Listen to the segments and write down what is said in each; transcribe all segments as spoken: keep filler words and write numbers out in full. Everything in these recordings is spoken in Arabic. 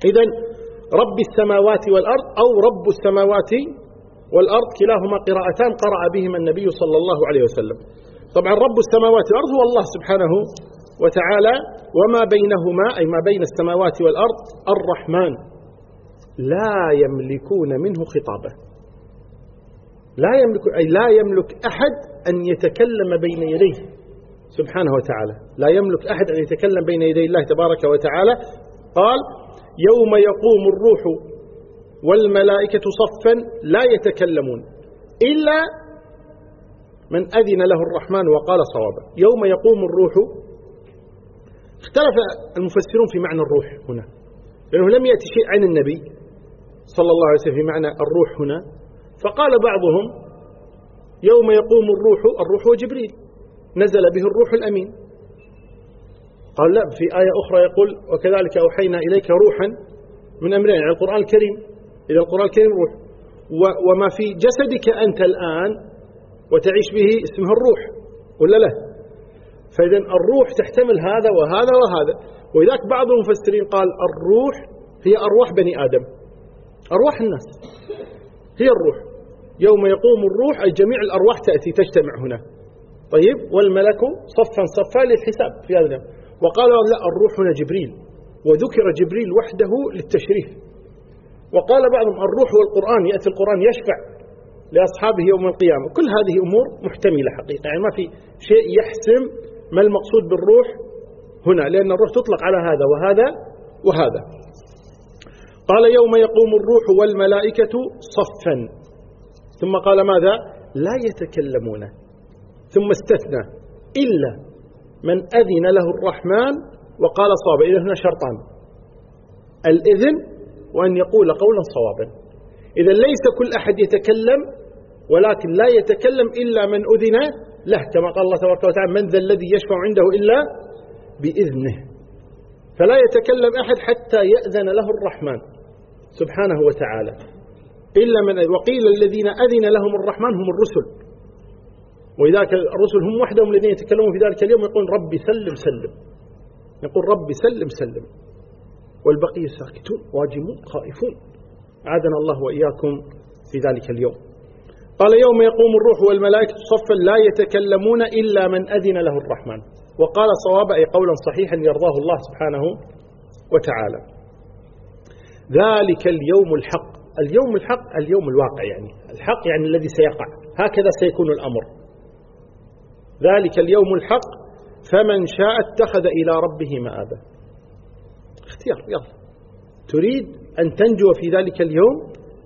إذن رب السماوات والأرض أو رب السماوات والأرض كلاهما قراءتان قرأ بهما النبي صلى الله عليه وسلم. طبعا رب السماوات والأرض هو الله سبحانه وتعالى، وما بينهما أي ما بين السماوات والأرض الرحمن لا يملكون منه خطابه. لا يملك أي لا يملك أحد أن يتكلم بين يديه سبحانه وتعالى، لا يملك أحد أن يتكلم بين يدي الله تبارك وتعالى. قال يوم يقوم الروح والملائكة صفا لا يتكلمون إلا من أذن له الرحمن وقال صوابا. يوم يقوم الروح، اختلف المفسرون في معنى الروح هنا، لأنه لم يأتي شيء عن النبي صلى الله عليه وسلم في معنى الروح هنا، فقال بعضهم يوم يقوم الروح، الروح هو جبريل نزل به الروح الأمين. قال لا، في آية أخرى يقول وكذلك أوحينا إليك روحا من أمرنا، يعني القرآن الكريم. إذا القرآن الكريم روح، وما في جسدك أنت الآن وتعيش به اسمه الروح ولا لا؟ فإذا الروح تحتمل هذا وهذا وهذا. وإذاك بعض المفسرين قال الروح هي أرواح بني آدم، أرواح الناس هي الروح. يوم يقوم الروح أي جميع الأرواح تأتي تجتمع هنا. طيب، والملك صفا صفا للحساب في هذا اليوم. وقالوا لا، الروح هنا جبريل، وذكر جبريل وحده للتشريف. وقال بعضهم الروح والقرآن، يأتي القرآن يشفع لأصحابه يوم القيامة. كل هذه أمور محتملة حقيقة، يعني ما في شيء يحسم ما المقصود بالروح هنا، لأن الروح تطلق على هذا وهذا وهذا. قال يوم يقوم الروح والملائكة صفا، ثم قال ماذا؟ لا يتكلمون، ثم استثنى إلا من أذن له الرحمن وقال صوابا. إذن هنا شرطان، الإذن وأن يقول قولا صوابا. إذن ليس كل أحد يتكلم، ولكن لا يتكلم إلا من أذن له، كما قال الله تبارك وتعالى من ذا الذي يشفع عنده إلا بإذنه. فلا يتكلم أحد حتى يأذن له الرحمن سبحانه وتعالى إلا من. وقيل الذين أذن لهم الرحمن هم الرسل، وإذاك الرسل هم وحدهم الذين يتكلمون في ذلك اليوم يقول ربي سلم سلم، يقول ربي سلم سلم، والبقية ساكتون واجمون خائفون. عادنا الله وإياكم في ذلك اليوم. قال يوم يقوم الروح والملائكة صفا لا يتكلمون إلا من أذن له الرحمن وقال صوابا، أي قولا صحيحا يرضاه الله سبحانه وتعالى. ذلك اليوم الحق، اليوم الحق اليوم الواقع، يعني الحق يعني الذي سيقع، هكذا سيكون الأمر. ذلك اليوم الحق فمن شاء اتخذ إلى ربه مآبا. اختيار، يلا تريد أن تنجو في ذلك اليوم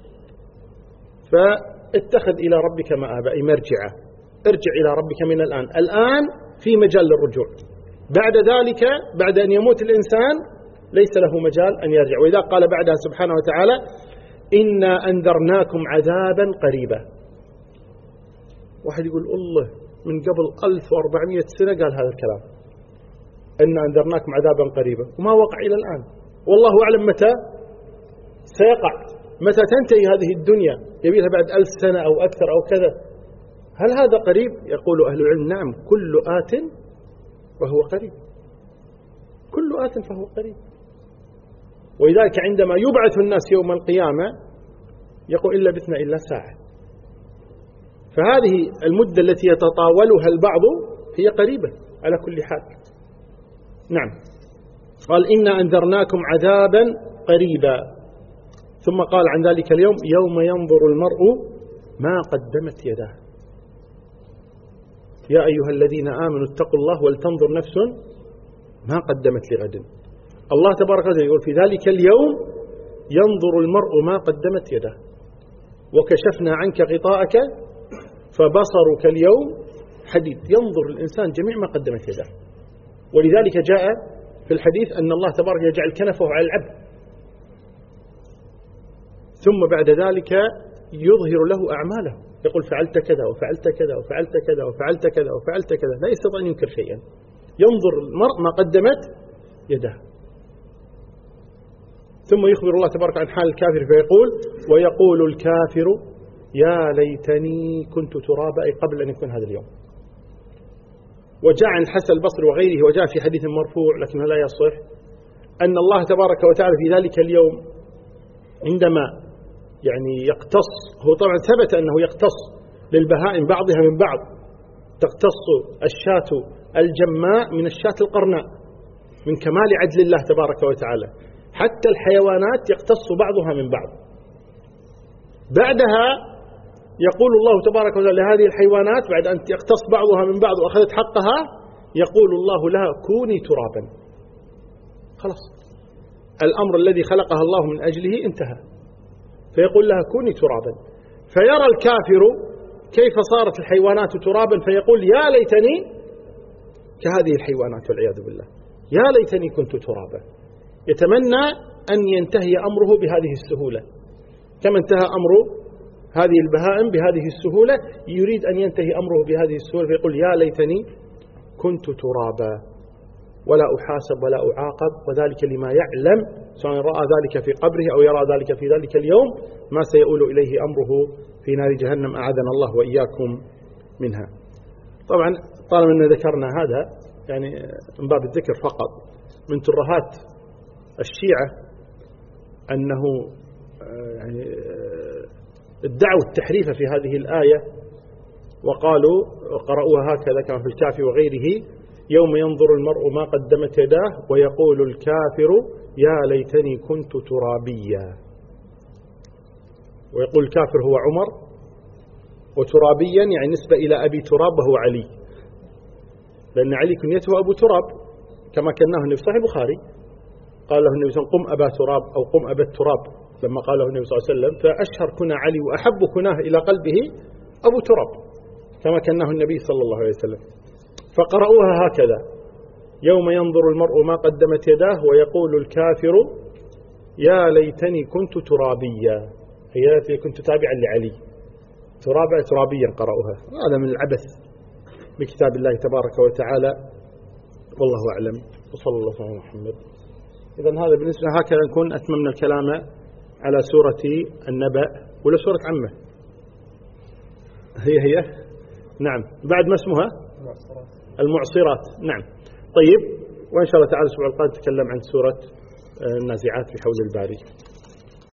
فاتخذ إلى ربك مآبا، أي مرجعة. ارجع إلى ربك من الآن. الآن في مجال للرجوع، بعد ذلك بعد أن يموت الإنسان ليس له مجال أن يرجع. وإذا قال بعدها سبحانه وتعالى إنا أنذرناكم عذابا قريبا. واحد يقول الله من قبل ألف وأربعمائة سنة قال هذا الكلام، إنا أنذرناكم عذابا قريبا، وما وقع إلى الآن. والله أعلم متى سيقع، متى تنتهي هذه الدنيا، يبيها بعد ألف سنة أو أكثر أو كذا. هل هذا قريب؟ يقول أهل العلم نعم، كل آت وهو قريب، كل آت فهو قريب. ولذلك عندما يبعث الناس يوم القيامة يقول إلا بثنا إلا ساعة. فهذه المدة التي يتطاولها البعض هي قريبة على كل حال. نعم، قال إنا أنذرناكم عذابا قريبا، ثم قال عن ذلك اليوم يوم ينظر المرء ما قدمت يداه. يا أيها الذين آمنوا اتقوا الله ولتنظر نفس ما قدمت لغد. الله تبارك وتعالى يقول في ذلك اليوم ينظر المرء ما قدمت يداه وكشفنا عنك غطاءك فبصرك اليوم حديد. ينظر الإنسان جميع ما قدمت يداه. ولذلك جاء في الحديث أن الله تبارك يجعل كنفه على العبد، ثم بعد ذلك يظهر له أعماله، يقول فعلت كذا وفعلت كذا وفعلت كذا وفعلت كذا وفعلت كذا، لا يستطيع أن ينكر شيئا. ينظر المرء ما قدمت يده. ثم يخبر الله تبارك عن حال الكافر فيقول ويقول الكافر يا ليتني كنت ترابا، أي قبل أن يكون هذا اليوم. وجاء عن الحسن البصري وغيره، وجاء في حديث مرفوع لكنه لا يصح، أن الله تبارك وتعالى في ذلك اليوم عندما يعني يقتص، هو طبعا ثبت أنه يقتص للبهائم بعضها من بعض، تقتص الشاة الجماء من الشاة القرناء من كمال عدل الله تبارك وتعالى، حتى الحيوانات يقتص بعضها من بعض. بعدها يقول الله تبارك وتعالى لهذه الحيوانات بعد أن يقتص بعضها من بعض وأخذت حقها، يقول الله لها كوني ترابا. خلاص الأمر الذي خلقها الله من أجله انتهى، فيقول لها كوني ترابا. فيرى الكافر كيف صارت الحيوانات ترابا فيقول يا ليتني كهذه الحيوانات والعياذ بالله، يا ليتني كنت ترابا. يتمنى أن ينتهي أمره بهذه السهولة، كما انتهى أمر هذه البهائم بهذه السهولة، يريد أن ينتهي أمره بهذه السهولة فيقول يا ليتني كنت ترابا ولا أحاسب ولا أعاقب، وذلك لما يعلم سواء رأى ذلك في قبره أو يرى ذلك في ذلك اليوم ما سيؤول إليه أمره في نار جهنم، أعاذنا الله وإياكم منها. طبعا طالما أن ذكرنا هذا يعني من باب الذكر فقط، من ترهات الشيعة أنه يعني ادعوا التحريف في هذه الآية وقالوا قرأوها هكذا كما في الكافي وغيره: يوم ينظر المرء ما قدمت يداه ويقول الكافر يا ليتني كنت ترابيا. ويقول الكافر هو عمر، وترابيا يعني نسبة إلى أبي تراب وهو علي، لأن علي كنيته أبو تراب كما كناه النبي صحيح البخاري، قال له النبي صلى الله عليه وسلم قم أبا تراب أو قم أبا التراب لما قاله النبي صلى الله عليه وسلم، فأشهر كنا علي وأحب كناه إلى قلبه أبو تراب كما كناه النبي صلى الله عليه وسلم. فقرأوها هكذا: يوم ينظر المرء ما قدمت يداه ويقول الكافر يا ليتني كنت ترابيا، هي التي كنت تابعا لعلي، ترابا ترابيا قرأوها. هذا من العبث بكتاب الله تبارك وتعالى، والله أعلم، وصلى الله على محمد. إذن هذا بالنسبة هكذا نكون أتممنا الكلام على سورة النبأ ولا سورة عمه هي هي نعم، بعد ما اسمها المعصرات. نعم طيب، وإن شاء الله تعالى الأسبوع القادم نتكلم عن سورة النازعات بحول الباري.